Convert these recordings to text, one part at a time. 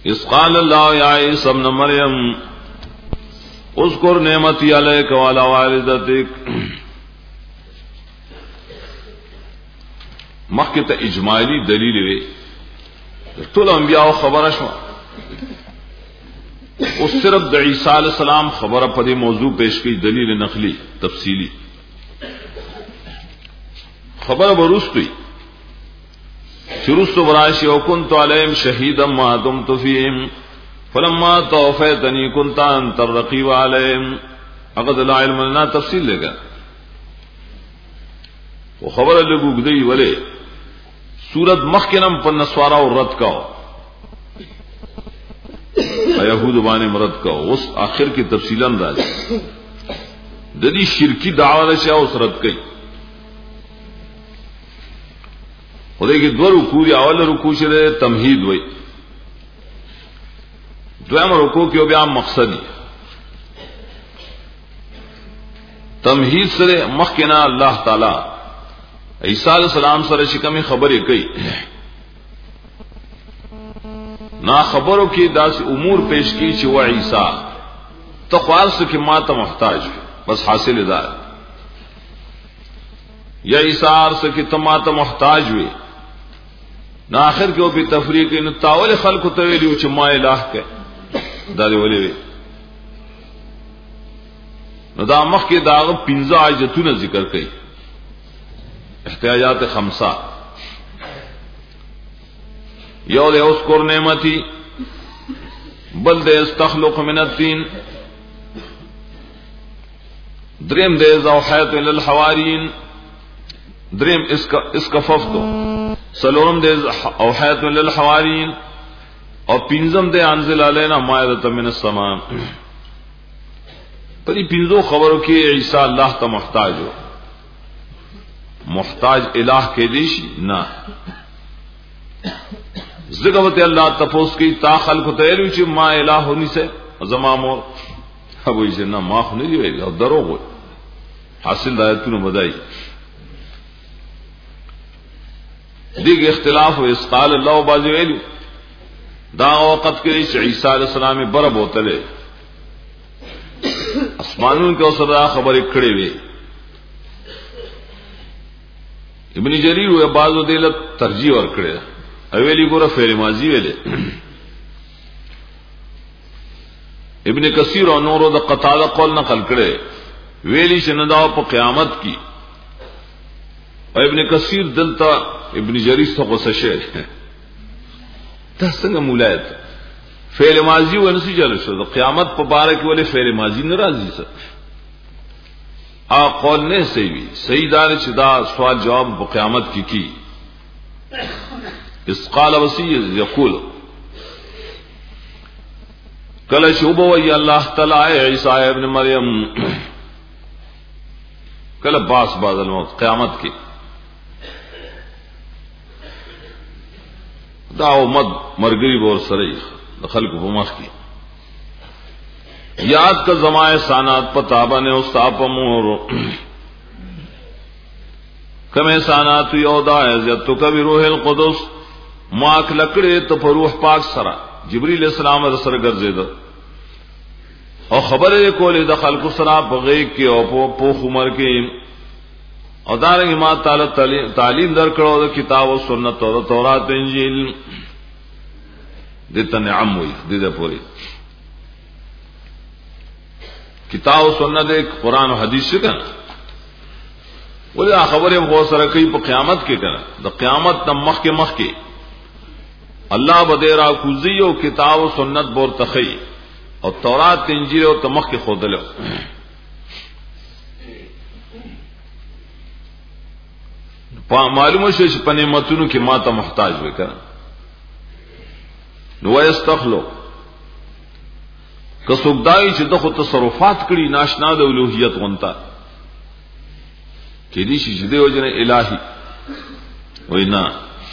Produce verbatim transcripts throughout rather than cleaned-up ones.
इस قال الله या ईसा इब्न मरियम उज़कुर नेमती अलैका वाला वालिदतिक। मक्के त इजमाली दलील वे टोल अंबिया खबर शो उस सिर्फ द ईसा अलैहि सलाम खबर पर मौजू पेश की दलील नकली तफसीली खबर बरुस्तुई शुरुस्तु बराशी वकुन्तु अलैहिम शहीदम मा दुमतु फीहिम फलम्मा तवफ़ैतनी कुन्ता अंतर रक़ीब अलैहिम। अक़द ला इल्म लना तफसील लेगा वो खबर लगू गई वले सूरत मखकिनम पर नस्वारा और रद का यहूद बाने मरद का उस आखिर की तफसीलन राज ददी शिरकी दावा से उस रद कई खुदे की दो रुकू या अवल रुकू से तमहीद वही द्वयम रुकू के भी आम मकसदी तमहीद से मखकिना अल्लाह ताला ईसा अलैहि सलाम सर शिकमी खबर कई ना खबरों की दास उमूर पेश की चिवा ईसा तो ख्वाल से कि मात मोहताज बस हासिल दार या ईसा से कि तमात मोहताज हुए ना आखिर के भी तफरीक इन तावल खल्क तवेली उच मा इलाह के दादे वले वे नदामख के दाग पिंजा आयतुन जिक्र कई एहतियाजात खमसा यौद उस्कुर नेमती बल दे तखलुक मिन तीन द्रेम दे ज़ौहैत इलल हवारीन द्रेम इसका इसका फफ्तो सलोरम दे औहैत इलल हवारीन और पिंजम दे अंजिल अलैना मायदत मिन अस्समा। पर ये पिंजो खबरों की ईसा अल्लाह ता मोहताज हो मोहताज इलाह के देश ना जिगवत अल्लाह तपोस की ताखल को तैयारी ची माँ इलाह होनी से जमामोर अब इसे ना माँ नहीं रहेगा और दरो हो हासिल दायतु ने बधाई दिग इख्तिलाफ हो इस काल अल्लाह बाजू एलू दा वक़्त के ईसा अलैहि सलाम में बरब होतले आसमानों के असर खबर खड़े हुए इब्न जरीर हुए बाजो दिलत तरजीह और खड़े अवेली गोरा फेरे माजी वेले इब्न कसीर और नूर द कतादा कौल नकल करे वेली से नदाव पर क़यामत की और इब्न कसीर दिलता इब्न जरीर तो गुस्सा शेर तहसंग मुलायत फेल माजी व नसी जल शो क़यामत पर बारह के वाले फेल माजी नाराजी से आ कौल ने सही भी सही दान शिदा सवाल जवाब पर क़यामत की की इस काल वसी यकूल कल शुभ वही अल्लाह तला ईसा इब्न मरियम कल बास बादल मौत क़यामत की दाओ मद मरगरीब और सरी दखल को बुमख की याद का जमाए सानात पताबा ने उस्तापम और कमे सानात यौदा है तो कभी रोहिल कुदस माक लकड़े तो फरूह पाक सरा जिब्रील इस्लाम रसर गर्जे दो और खबर को ले दखल को सरा बगै के और पोख उमर के और दारेंगे माँ ताला तालीम दर करो किताब और सुन्नत और तौरात इंजील देता निअम हुई दीदे पूरी किताब और सुन्नत एक कुरान और हदीस से कहना बोले खबरें बहुत सारा कई पर क़यामत के कहना द क़यामत न मख के मख के अल्लाह बदेरा कुजी और किताब और सुन्नत बोर तखई और तौरात इंजील और तमख के खोदलो मालूम है पने मतनू की माता मोहताज हुए कर वयस्तखलो कसुगदाई च दखो तसरुफात कड़ी नाशना द उलूहियत वंता केदी शी जदे वजने इलाही वइना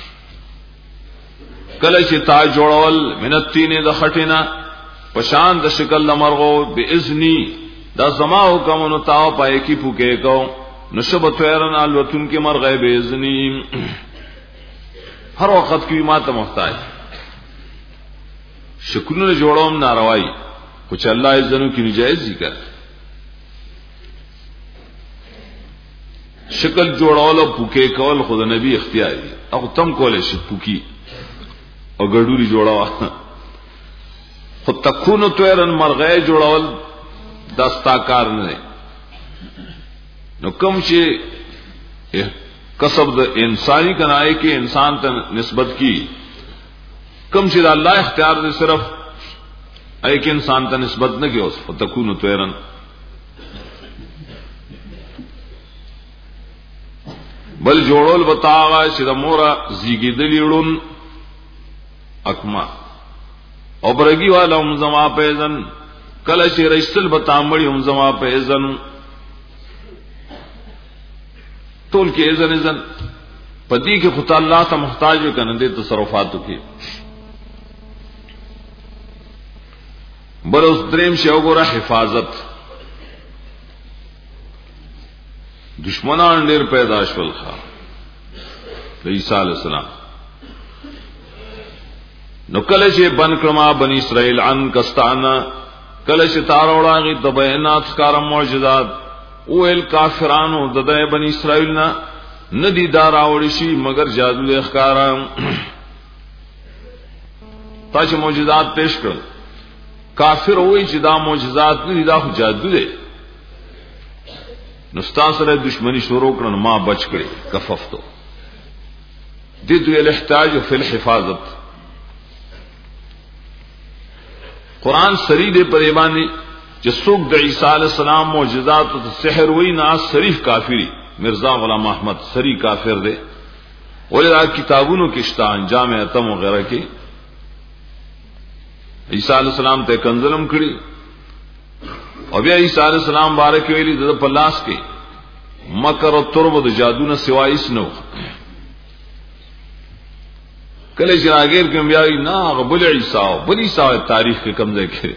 कल च ता जोड़वल मिनत्तीने द खटिना पशान द शिकल मरगो बिइज़नी द जमा हुकम न ताव पाए की फुके को नशबत वैरन अलवतुन के मर गए बेजनी हर वक्त की मात मोहताज شکلونه جوړوم ناروای خو چې الله یې زنو کې نجایز ذکر شکل جوړول او پوکې کول خو د نبی اختیار دی او تم کولې شي پوکي او ګډوري جوړاوه خو تکونو تویرن مرغې جوړول دستا کار نه نو کوم چې کسب د انساني کنایه کې انسان ته نسبت کی کم چې الله اختیار دې صرف ایک انسان ته نسبت نه کیوس فتكون طيرا بل جوړول بتاغه چې د مورا زیګیدلیړون اکما او برګي والا هم زما پیزن کله چې رښتل بتامړي هم زما پیزن ټول کې اذن اذن پدې کې خدای الله ته محتاج وکنه دې تصرفاتو کې بل اوس دریم شی وګوره حفاظت دشمنان ډېر پیدا شول ښا عیسی علی السلام نو کله چې بن کړما بنی اسرائیل عن کستانا کله چې تار وړاږي د بیانات کار معجزات او ال کافرانو د بنی اسرائیل نه ندی دار اوړي شي مگر جادو له ښکارا تاسو معجزات پیش کړ کافر وای چې دا معجزات نه دا خو جادو دی نو ستاسو سره دښمنی شروع کړن ما بچ کړي کففتو دې دوی الاحتاج فی الحفاظت قران سری دې پر ایمانی چې څوک د عیسی علی السلام معجزات او سحر وای نه صریح کافری مرزا غلام احمد سری کافر دی ولدا کتابونو کې شته انجام اتم وغیرہ کې عیسی علیہ السلام ته کنزلم کړی او بیا عیسی علیہ السلام بارک ویلی د پلاس کې مکر او ترب د جادو نه سوای اسنو کله چې راګیر کوم بیا نه غبل عیسی او بل عیسی تاریخ کې کم ځای کړي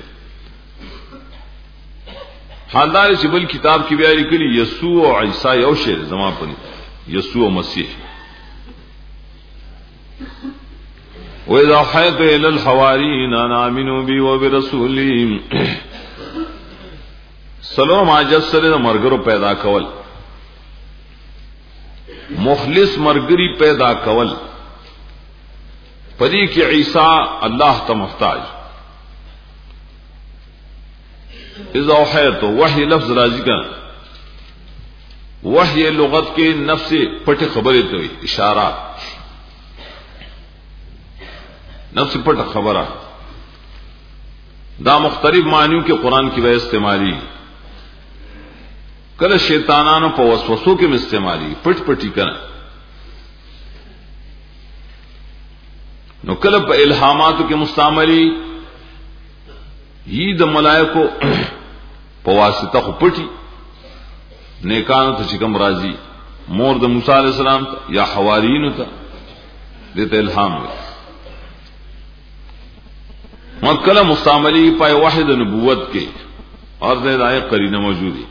حالدار چې بل کتاب کې بیا لیکلي یسوع او عیسی یو شی زما پني یسوع مسیح وَإِذَا حَيَتُ إِلَى الْحَوَارِيِّينَ أَنْ آمِنُوا بِي وَبِرَسُولِي سلام عاجز سره مرګرو پیدا کول مخلص مرګري پیدا کول پدې کې عیسی الله ته محتاج اذا حیت وحی لفظ راځي کنه وحی لغت کې نفس پټه خبره ته اشارات نفس پټه خبره دا مختلف معنیوں کې قران کې به استعمالي کله شیطانانو په وسوسو کې استعمالي پټ پټی کړه نو کله په الهاماتو کې مستعملي یی د ملائکو په واسطه خو پټي نیکانو ته چې کوم راضي مور د موسی عليه السلام یا حواریینو ته دته الهام وي مکله مستعملی پای واحد نبوت کې اور د دای قرینه موجودي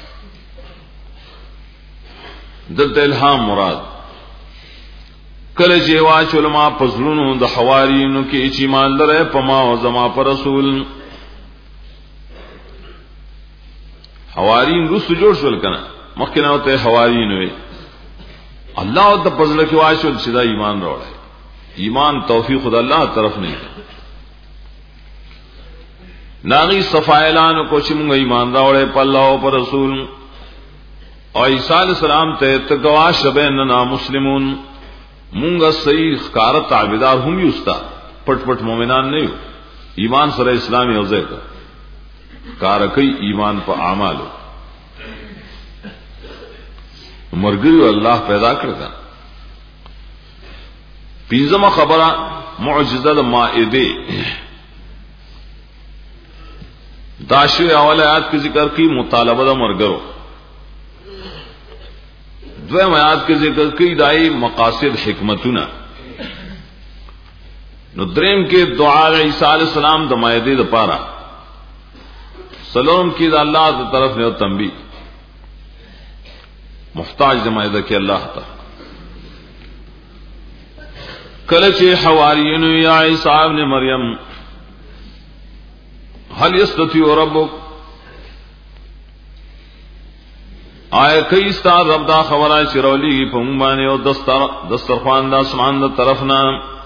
دته الهام مراد کله چې واچ علماء پزلونو د حواریینو کې چې ایمان لري په ما او زما پر رسول حوارین رسو جوړ شول کنه مخکې نه وته حوارین وي الله د پزله کې واچول چې دا ایمان راوړي ایمان توفیق خدای الله طرف نه ناغي صفایلانو کو چې موږ ایمان راوړې په الله او پر رسول او عیسی علیہ السلام ته تقوا شبهنا مسلمون موږ صحیح ښکار تعبیدار هم یوستا پټ پټ مؤمنان نه یو ایمان سره اسلامي او ځکه کار کوي ایمان په اعمالو مرګي الله پیدا کړل پینځمه خبره معجزه د مائده داشوی اول آیات کی ذکر کی مطالبه د مرګرو دویم آیات کی ذکر کی دای مقاصد حکمتونه نو دریم کې دعا عیسی علیہ السلام د مائده د پاره سلام کی د الله تعالی طرف نه تنبیه محتاج د مائده کې الله تعالی کله چې حواریینو یا عیسی ابن مریم هل یستطیع ربک آیا کئی ستا رب دا خبرای چرولی پا مبانی او دستر دسترخوان دا سمان دا طرفنا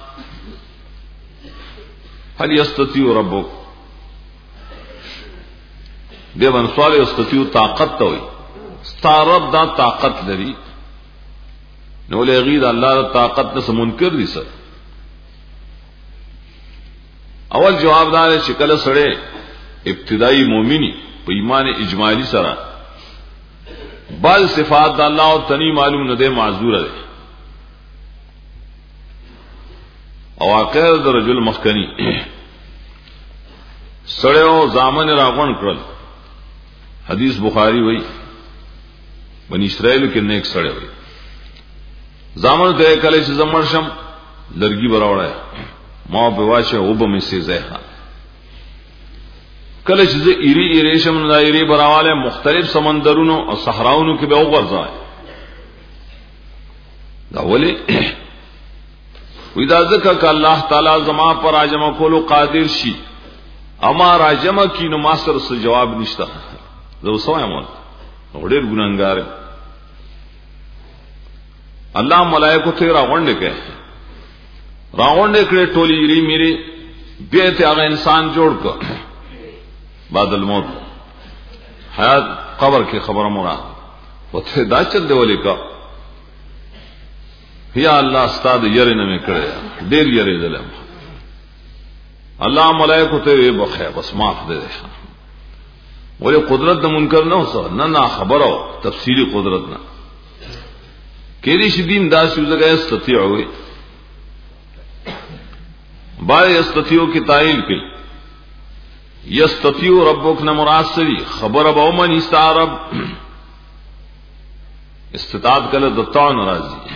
هل یستطیع ربک دیوان سوال یستطیع طاقت تاوی ستا رب دا طاقت لري نو لغی دا اللہ دا طاقت نس منکر دی سر اول جواب دار شکل سڑے ابتدائی مومنی پا ایمان اجمالی سرا بعض صفات دا اللہ و تنی معلوم ندے معذور دے اواقع دا رجل مخکنی سڑے و زامن راغون کرل حدیث بخاری وئی بنی اسرائیل کے نیک سڑے ہوئی زامن تے کلے سے زمرشم لرگی براوڑا ہے ما بواشه او به می سي زه کله چې زه ایری ایریشم نه ایری براواله مختلف سمندرونو او صحراونو کې به وګرځای دا ولی ودا ذکر ک الله تعالی زما پر راجم کولو قادر شي اما راجم کی نو ماستر سره جواب نشته زه وسوایم وړر ګناګار الله ملائکه ته راغونډه کوي راغونډه کړي ټولي ایری میری به ته هغه انسان جوړ کړ بعد الموت حیات قبر کی خبر مراد وته دا چل دی ولیکا یا الله استاد یری نه کړی ډیر یری دلم الله ملائکه ته بخه بس معاف دے ولی قدرت د منکر نه وسه نه نه خبرو تفصیلی قدرت نه کېدی شي دین دا شوزګه استطيعوي با یستطيعو کی تعین کی یستطيع ربک نہ مراد سری خبر ابو من استعرب استطاعت کله دتا ناراضی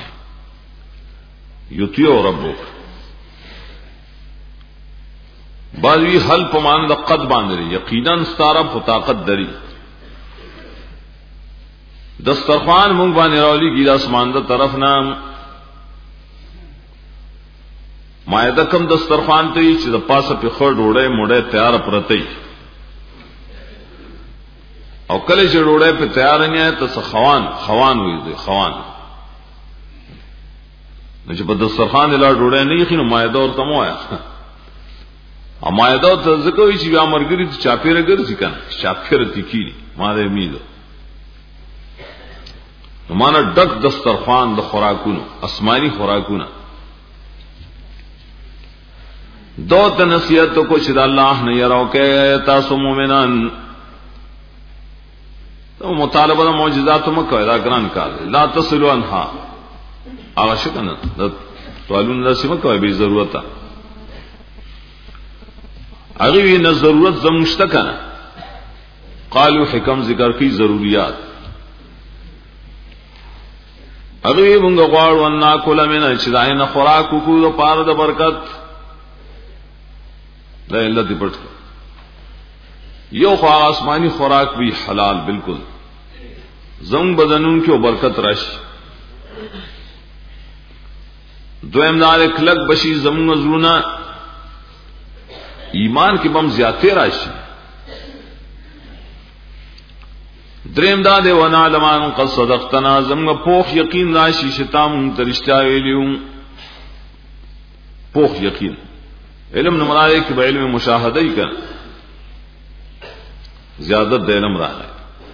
یطیع ربک باوی حل پمان د قد باندې یقینا استعرب په طاقت دری دسترخوان مونږ باندې راولي ګیر اسمان د طرف نام مایده کم دسترخوان ته چې د پاسه په خړ ډوړې موړې تیار پرته او کله چې ډوړې په تیار نه ته خوان خوان وي دي خوان نو چې په دسترخوان له ډوړې نه یې خنو مایده ورته مویا ا مایده ته ځکه وي چې بیا مرګري ته چاپیره ګرځي کنه چاپیره تکیری ما دې امید نو معنا ډک دسترخوان د خوراکونو آسمانی خوراکونو دو تنصیحت کو شد اللہ نے یراو کہ تاسو مومنان تو مطالبہ معجزات مکہ دا گران کار لا تصلوا عنها اوشکن سوالون دا سم کوي به ضرورت اغي نه ضرورت زمشتکنه قالوا حکم ذکر کی ضروریات اغي مونږ غواړو ان کول مینه چې داینه خوراک کو د پاره د برکت لا علت پټ یو خو آسمانی خوراک بھی حلال بالکل زنگ بدنون کی برکت راشي دویم دار کلک بشی زمون زرونا ایمان کی بم زیاته راشي دریم دا دی ونا لمان قد صدقتنا زمون پوخ یقین راشي شتام ترشتہ ویلیو پوخ یقین علم نمرائے کہ علم مشاہدہ ہی کر زیادت دے علم رہا ہے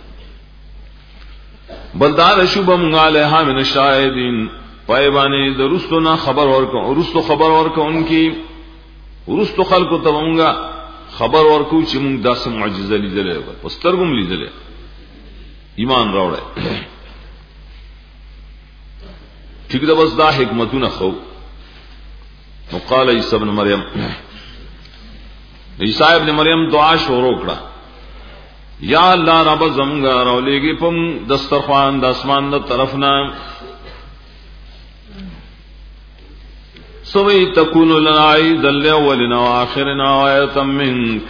بلدار شبہ منگالہا من الشاہدین پائبانی درستو نا خبر ورکو رستو خبر ورکو ان کی رستو خلقو تبونگا خبر ورکو چی منگ دا سے معجزہ لی دلے گا پسترگم لی دلے ایمان روڑے ٹھیک دا بس دا حکمتو نخو وقال عیسی ابن مریم عیسی ابن مریم دعا شروع کړه یا الله رب زمونږه راولېږي پم دسترخوان د اسمان د طرفنا سوي تكون لنا عيد الاولنا واخرنا آیه منك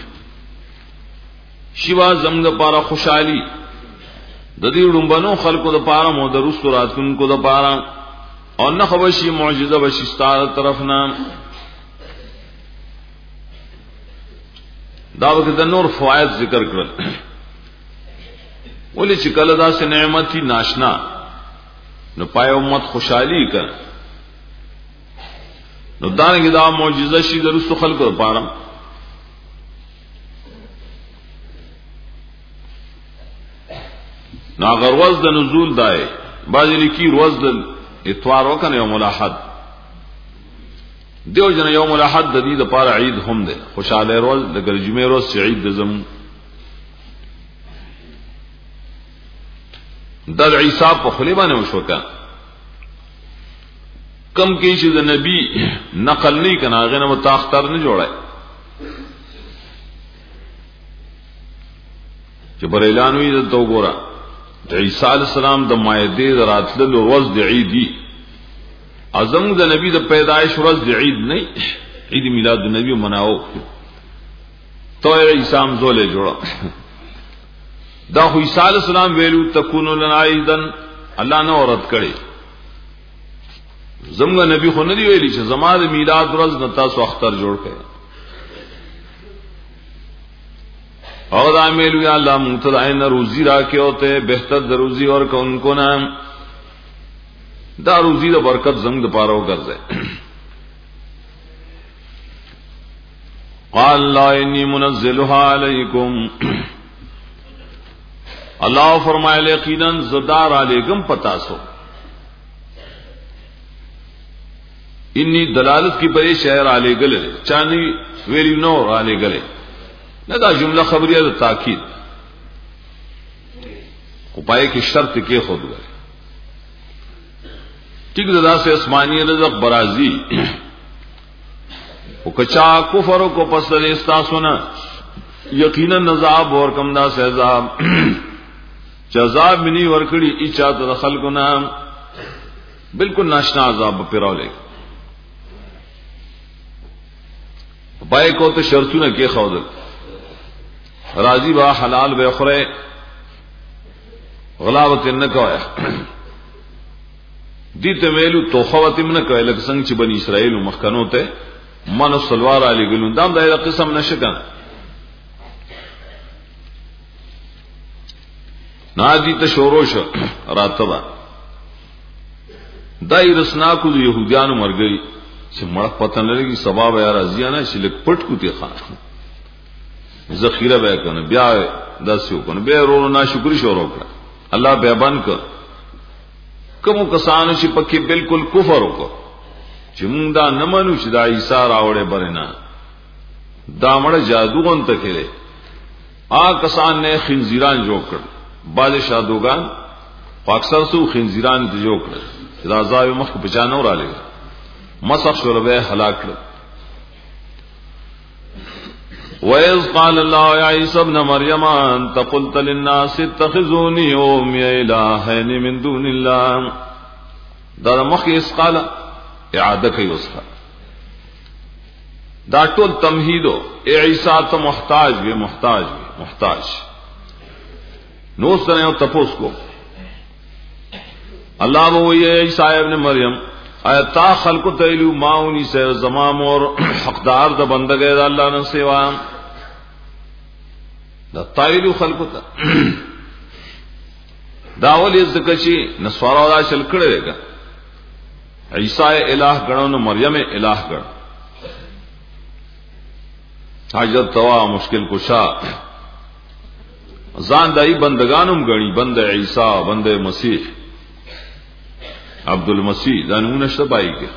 شیوا زمونږه لپاره خوشحالي د دې ډومبنو خلقو د لپاره مو د رسول راتونکو د لپاره اور نہ خبشی معجزہ بشی ستار طرفنا دا وکړه د نور فواید ذکر کړل ولې چې کله دا سه نعمت ناشنا نو پای امت خوشحالي کړ نو دانګه دا معجزه شي د رسول خلکو لپاره نو اگر روز د نزول دای بعضی لیکي روز د اتوار وکنه یوم الاحد دیو جن یوم الاحد د دې لپاره عید هم ده خوشاله روز د جمعې روز عید د زم د عیسی په خلی باندې وشوکا کم کې چې د نبی نقل نه کنا غنه متاختر نه جوړای چې پر اعلان وی د تو ګورا د عیسی علی السلام د مائده راتلل روز د عیدی اعظم د نبی د پیدایش روز د عید نه عید میلاد النبی مناو تو عیسی هم زولې جوړا دا خو عیسی علی السلام ویلو تکونو لنا عیدن الله نه اورت کړي زمغه نبی خو نه دی ویلي چې زما د میلاد ورځ نه تاسو اختر جوړ کړئ او دا میلو یا الله متعین روزی را کے ہوتے بہتر روزی اور کون کو نام دا روزی دا برکت زنگ دا پارو کرزے قال لا انی منزلها علیکم اللہ فرمائے یقینا زدار علیکم پتا سو انی دلالت کی بڑے شہر علی گلے چانی ویلی نور علی گلے نہ دا جملہ خبریہ دا تاکید پائے کی شرط کے خود گئے ٹھیک دا سے اسمانی رزق برازی وہ کچا کفر کو پسل استاسونا یقینا نذاب اور کم دا سے عذاب عذاب منی ورکڑی اچا تو دخل کو نام بالکل ناشنا عذاب پیراولے پائے کو تو شرطوں کے خود راضی با حلال بے خورے غلاوت نہ کوي دي ته ویلو توخوت من کوي لکه څنګه چې بني اسرائیل مخکنو ته منو سلوار علی ګلون دام دایره قسم نشکن نادي ته شوروش راتبا دای رسنا کو يهوديانو مرګي چې مړ پتن لري سبب یا رضیانه چې لک پټ کو تی خان ذخیره به کنه بیا داسیو کنه به ورو نه شکر شروع کړ الله بیان ک کوم کسانو چې پکې بالکل کفر وکړ چې موږ دا نه منو چې دا عیسی راوړې برنا دا مړ جادو غون ته کړي آ کسان نه خنزیران جوړ کړ باز شادوغان اکثر سو خنزیران جوړ کړ دا ځای مخ په جانو را لګ مسخ شربه هلاک کړ وَإِذْ قَالَ اللَّهُ يَا عِيسَى ابْنَ مَرْيَمَ أَنْتَ قُلْتَ لِلنَّاسِ اتَّخِذُونِي وَأُمِّيَ إِلَٰهَيْنِ مِن دُونِ اللَّهِ دا مخی اس قال اعادہ کئی اس کا دا ټول تمہیدو اے عیسیٰ تا محتاج بھی محتاج بھی محتاج نو سنے ہو تپوس کو اللہ وہ یہ عیسیٰ ابن مریم آیا تا خلق تیلو ماؤنی سے زمام اور حقدار دا بندگے دا اللہ نے سوا دا تایلو خلق تا داول از دکچی نسوارا دا چل کڑے دے گا عیسیٰ الہ گڑو نو مریم الہ گڑ حاجت توا مشکل کشا زان دائی بندگانم گڑی بند عیسیٰ بند مسیح عبد المسیح دانون شبائی کے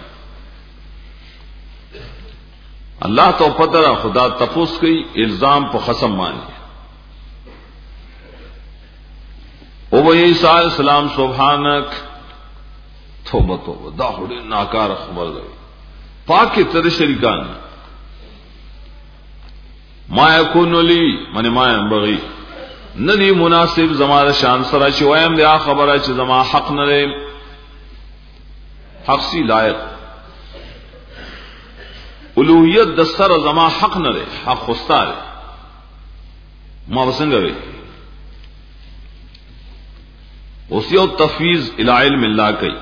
اللہ تو پتہ خدا تپوس کی الزام پہ خصم مانی او وہ عیسیٰ علیہ السلام سبحانک توبہ توبہ دا خودی ناکار خبر گئی پاک کے تر شریکان ما یکون لی من ما ینبغی ندی مناسب زمان شان سرا چی ویم دیا خبر چی زمان حق نرے حق سی لائق الوہیت دستر زمان حق نرے حق خستا رے ما بسنگ رے اسی او تفویض الى علم اللہ کئی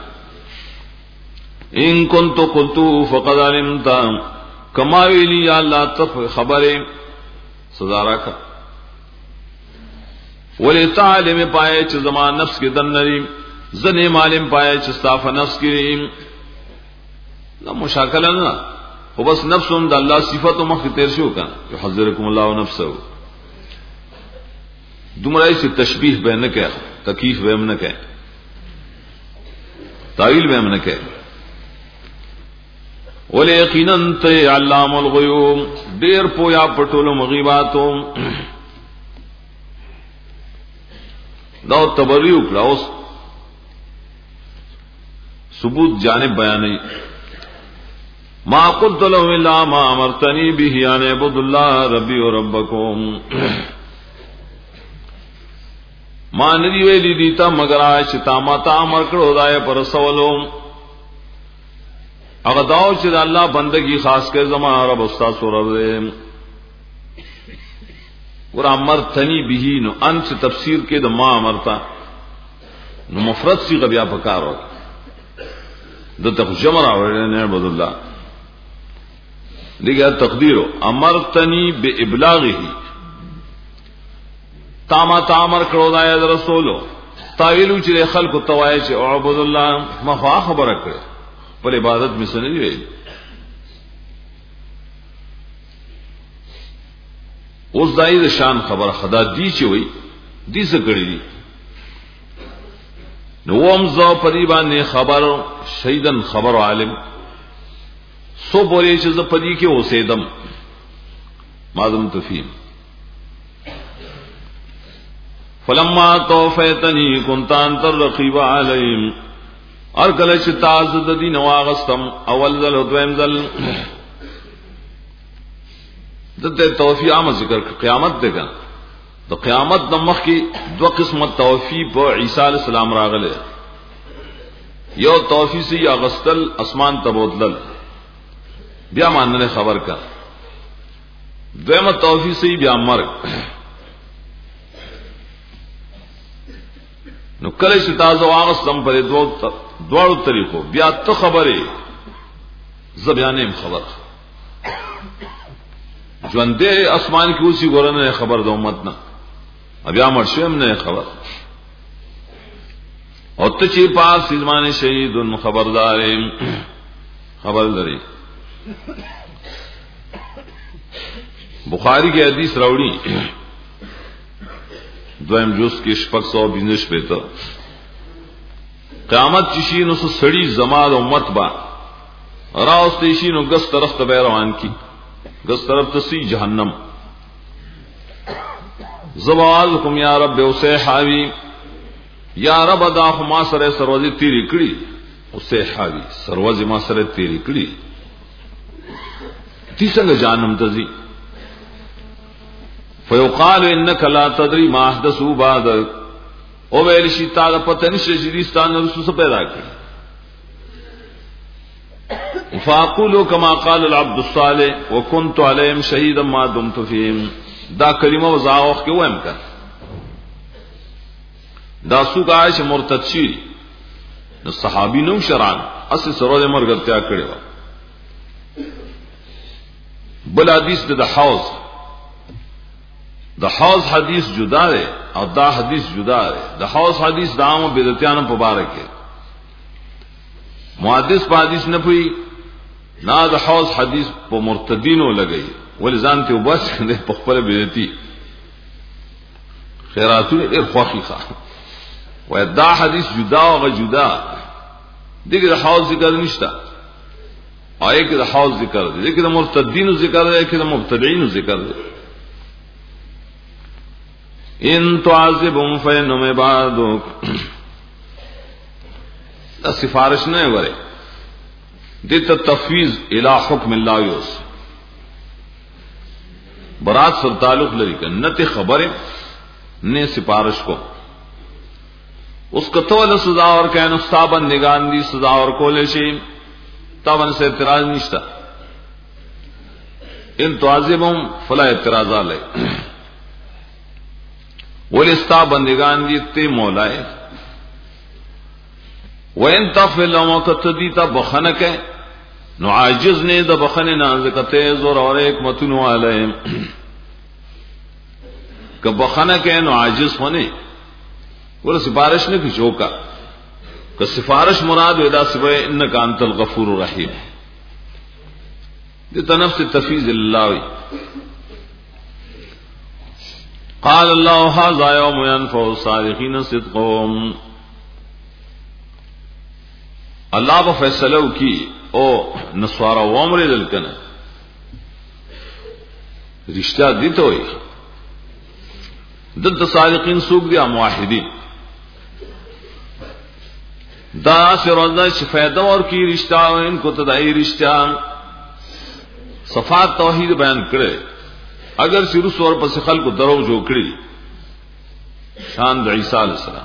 ان کنتو قلتو فقد علمتا کما ویلی یا اللہ تف خبریں سزا راکا ولی تعلیم پائے چھ زمان نفس کے دن نریم زن معلوم پائے چھ صاف نفس کی نا مشاکلہ نا وہ بس نفس ان دا اللہ صفت و مخ تیر شو کنا یحذرکم اللہ نفسہ دمرائی سے تشبیح بے نہ کہ تکیف بے نہ کہ تعویل بے نہ کہ ولی یقیناً تے علام الغیوم دیر پویا پٹول مغیباتوں داو تبری اکڑا اس ثبوت جانب بیانی ما قلت لهم الا ما امرتنی به ان اعبدوا الله ربی و ربکم ما ندی ویلی دیتا مگر آئے چتا ماتا امر کرو دائے پر سولو اگر داو چتا اللہ بندگی خاص کے زمان رب استاذ و رب دے اور امرتنی به نو انچ تفسیر کے دا ما امرتا نو مفرد سی غبیا پکار ہو دا تخجمر آوردے نعبد اللہ دیکھا تقدیر امرتنی بے ابلاغی تاما تامر کرو دایا رسولو تاویلو چلے خلق توائے چے اعبد اللہ مخواہ خبر کرے پر عبادت میں سنی ہوئی اس دائی شان خبر خدا دی چے ہوئی دی سے کری دی نوام زو پریبان نے خبر شہیدن خبر عالم سو بولے چیز پدی کے وہ سیدم معظم تفیم فلما توفیتنی کنتان تر رقیب علیہم ارکلش تازد دی نواغستم اول ذل و دویم ذل دتے توفی عام ذکر قیامت دے گا تو قیامت نمخ کی دو قسمت توفی پا عیسیٰ علیہ السلام راغلے یو توفی سی اغسطل اسمان تبودلل بیا ماننے خبر کا دویم توفی سی بیا مرگ نو کله چې تاسو واغستم په دوه دوړو طریقو بیا ته خبره زبیانم خبر ژوندې اسمان کې اوسې ګورنه خبر د امت نه بیا مرشم نه خبر او ته چې پاس زمانه شهیدون خبردار خبر لري بخاری کی حدیث راوڑی دویم جز کی شپک سو بینش پیتا قیامت چشی نو سڑی زماد امت با راست تیشی نو گس طرف تبی روان کی گس طرف تسی جہنم زبالکم یا رب اسے حاوی یا رب دا ما سر سروزی تیری کڑی اسے حاوی سروزی ما سر تیری کڑی تی سنگ جانم تزی فیقال انک لا تدری ما احدثوا بعدک او ویل شي تا د پتن شجریستان رسو سے پیدا کړ فاقول كما قال العبد الصالح وكنت عليهم شهيدا ما دمت فيهم دا کلمه وزاوخ کې وایم کړ دا سو عائش مرتد شي نو صحابي نو شران اس سره مرګتیا کړو بل حدیث د حوض د حوض حدیث جدا ہے اور دا حدیث جدا ہے د حوض حدیث دام و بدعتیان مبارک ہے محدث په حدیث نه پوي نا د حوض حدیث په مرتدینو لګي ولزان ته وبس نه په خپل بدعتي خیراتونه ډېر خوخي ښه و دا حدیث جدا او جدا دغه د حوض ذکر نشته آئے کہ حوض ذکر دے لیکن مرتدین ذکر ہے کہ مبتدعین ذکر دے ان تعذبهم فانهم عبادك دا سفارش نہ ہے دیتا تفویض الى حکم اللہ یوس برات سے تعلق لری کا نہ تے خبر نے سفارش کو اس کو تو سزا اور کہنا صابن نگان دی سزا اور کولے شی تاون سے اعتراض نشتا ان تعذبهم فلا اعتراض علیہ ولستا بندگان دی تے مولائے وین تغفر لهم وتدیتا بخنک نو عاجز نے د بخنے نازکتے زور اور حکمت علیہ کہ بخانہ کہ نو عاجز ہونے وہ سفارش نے کچھ کا کہ سفارش مراد ودا سوائے انک انت الغفور الرحیم یہ طرف سے تفیض اللہ ہوئی. قال اللہ ھذا یوم ينفع الصادقین صدقهم اللہ با فیصلہ کی او نسوارا وامر دلکن رشتہ دیتا ہوئی دلتا صادقین سوک دیا موحدین دا سے روزہ فائدہ اور کی رشتہ ان کو تدائی رشتہ صفات توحید بیان کرے اگر سرس اور پس خلق کو درو جو کری شان عیسیٰ علیہ السلام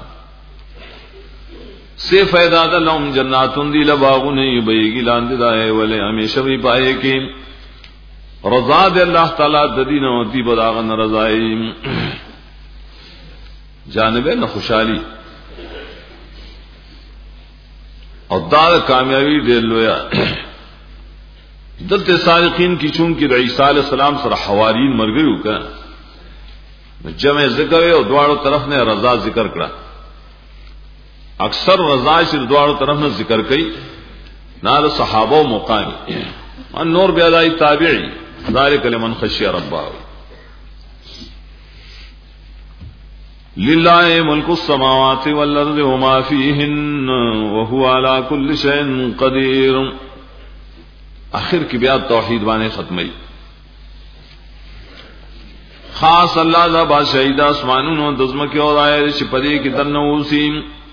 سے فائدہ دا لهم جنات دی لباغن یبیگی لاند دائے والے ہمیشہ بھی پائے کہ رضا دے اللہ تعالی ددین و دی بداغن رضائی جانب نہ خوشحالی اور دار کامیابی دے لویا دلت صادقین کی چونکہ عیسیٰ علیہ السلام سر حوارین مر گئی کا جمع ذکر اور دوارو طرف نے رضا ذکر کرا اکثر رضا سے دوارو طرف نے ذکر کی نال صحابہ مقامی ان نور بیادائی تابعی ذالک لمن خشی ربہ للہ ملک السماوات والارض وما فیہن وہو علی کل شیء قدیر. آخر کی بیات توحید بانے ختمی خاص اللہ دا بادشاہی دا اسمانون و دزمکی اور آئے چپدی کی تنوسیم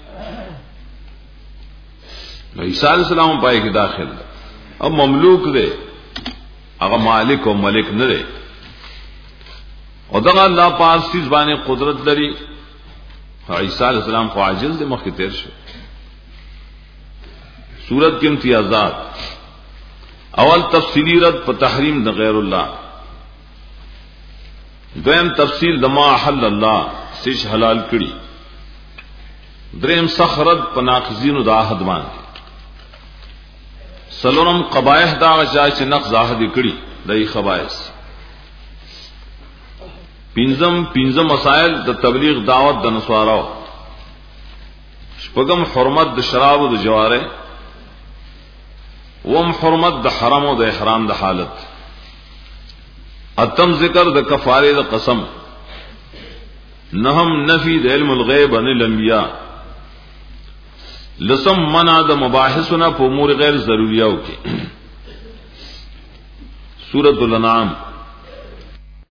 عیسیٰ علیہ السلام پائے کی داخل اب مملوک دے اگر مالک و ملک نہ دے اور دغا اللہ پاس چیز بانے قدرت لری عیسیٰ علیہ السلام کو عاجز دے مخی تیر شو. سورت کی امتیازات اول تفصیلی رد پر تحریم دا غیر اللہ دویم تفصیل دما حل اللہ سیش حلال کری دریم سخرد پر ناقضین دا آہد باندے سلورم قبائح دا غچاہ چے نقض آہدی کری دای خبائس پینزم پینزم مسائل دا تبلیغ دعوت دا نسواراو شپگم حرمت دا شراب و دا جوارے وم حرمت د حرام و د احرام د حالت اتم ذکر د کفارے د قسم نہم نفی د علم الغیب عن الانبیاء لسم منع د مباحثنا په امور غیر ضروریاو کی سورۃ الانعام